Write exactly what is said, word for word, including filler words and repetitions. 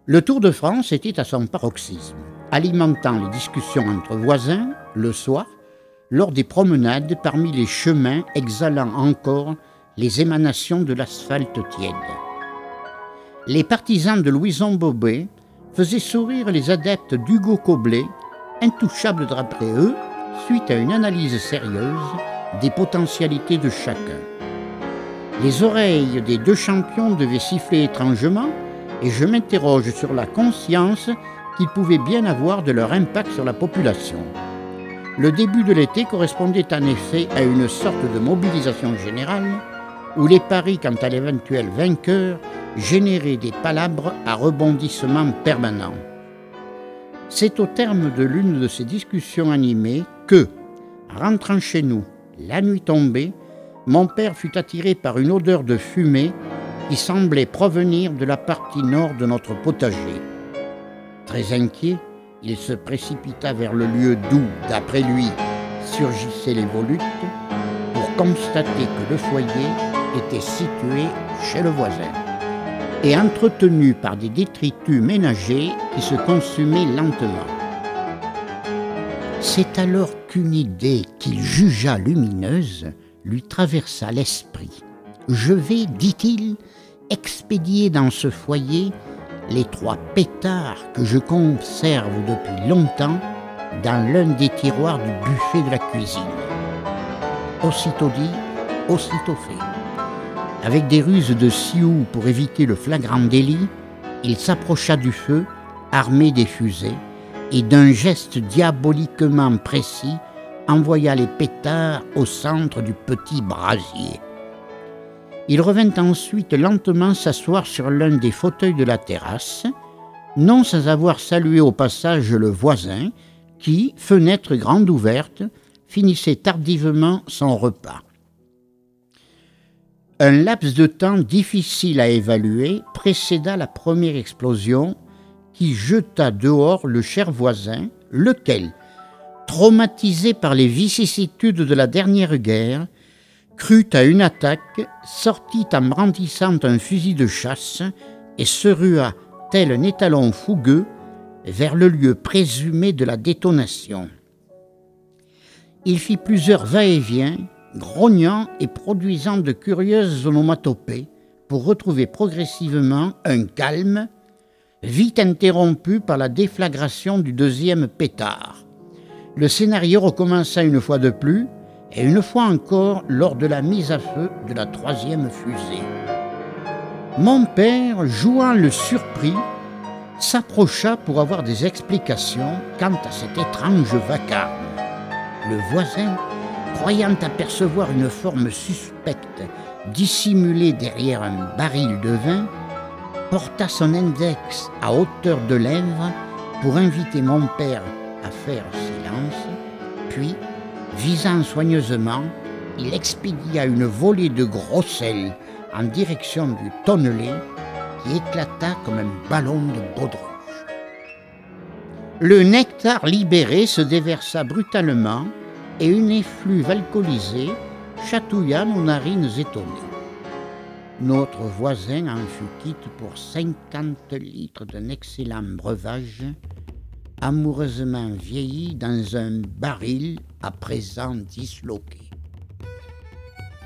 Le Tour de France était à son paroxysme, alimentant les discussions entre voisins, le soir, lors des promenades parmi les chemins exhalant encore les émanations de l'asphalte tiède. Les partisans de Louison Bobet faisaient sourire les adeptes d'Hugo Coblet, intouchables d'après eux, suite à une analyse sérieuse des potentialités de chacun. Les oreilles des deux champions devaient siffler étrangement, et je m'interroge sur la conscience qu'ils pouvaient bien avoir de leur impact sur la population. Le début de l'été correspondait en effet à une sorte de mobilisation générale, où les paris quant à l'éventuel vainqueur généraient des palabres à rebondissements permanents. C'est au terme de l'une de ces discussions animées que, rentrant chez nous, la nuit tombée, mon père fut attiré par une odeur de fumée qui semblait provenir de la partie nord de notre potager. Très inquiet, il se précipita vers le lieu d'où, d'après lui, surgissaient les volutes, pour constater que le foyer était situé chez le voisin et entretenu par des détritus ménagers qui se consumaient lentement. C'est alors qu'une idée qu'il jugea lumineuse lui traversa l'esprit. « Je vais, dit-il, expédier dans ce foyer les trois pétards que je conserve depuis longtemps dans l'un des tiroirs du buffet de la cuisine. » Aussitôt dit, aussitôt fait. Avec des ruses de Sioux pour éviter le flagrant délit, il s'approcha du feu, armé des fusées, et d'un geste diaboliquement précis, envoya les pétards au centre du petit brasier. Il revint ensuite lentement s'asseoir sur l'un des fauteuils de la terrasse, non sans avoir salué au passage le voisin qui, fenêtre grande ouverte, finissait tardivement son repas. Un laps de temps difficile à évaluer précéda la première explosion qui jeta dehors le cher voisin, lequel, traumatisé par les vicissitudes de la dernière guerre, crut à une attaque, sortit en brandissant un fusil de chasse et se rua, tel un étalon fougueux, vers le lieu présumé de la détonation. Il fit plusieurs va-et-vient, grognant et produisant de curieuses onomatopées pour retrouver progressivement un calme, vite interrompu par la déflagration du deuxième pétard. Le scénario recommença une fois de plus, et une fois encore lors de la mise à feu de la troisième fusée. Mon père, jouant le surpris, s'approcha pour avoir des explications quant à cet étrange vacarme. Le voisin, croyant apercevoir une forme suspecte dissimulée derrière un baril de vin, porta son index à hauteur de lèvres pour inviter mon père à faire silence, puis, visant soigneusement, il expédia une volée de gros sel en direction du tonnelé qui éclata comme un ballon de baudruche. Le nectar libéré se déversa brutalement et une effluve alcoolisée chatouilla nos narines étonnées. Notre voisin en fut quitte pour cinquante litres d'un excellent breuvage, amoureusement vieilli dans un baril à présent disloqué.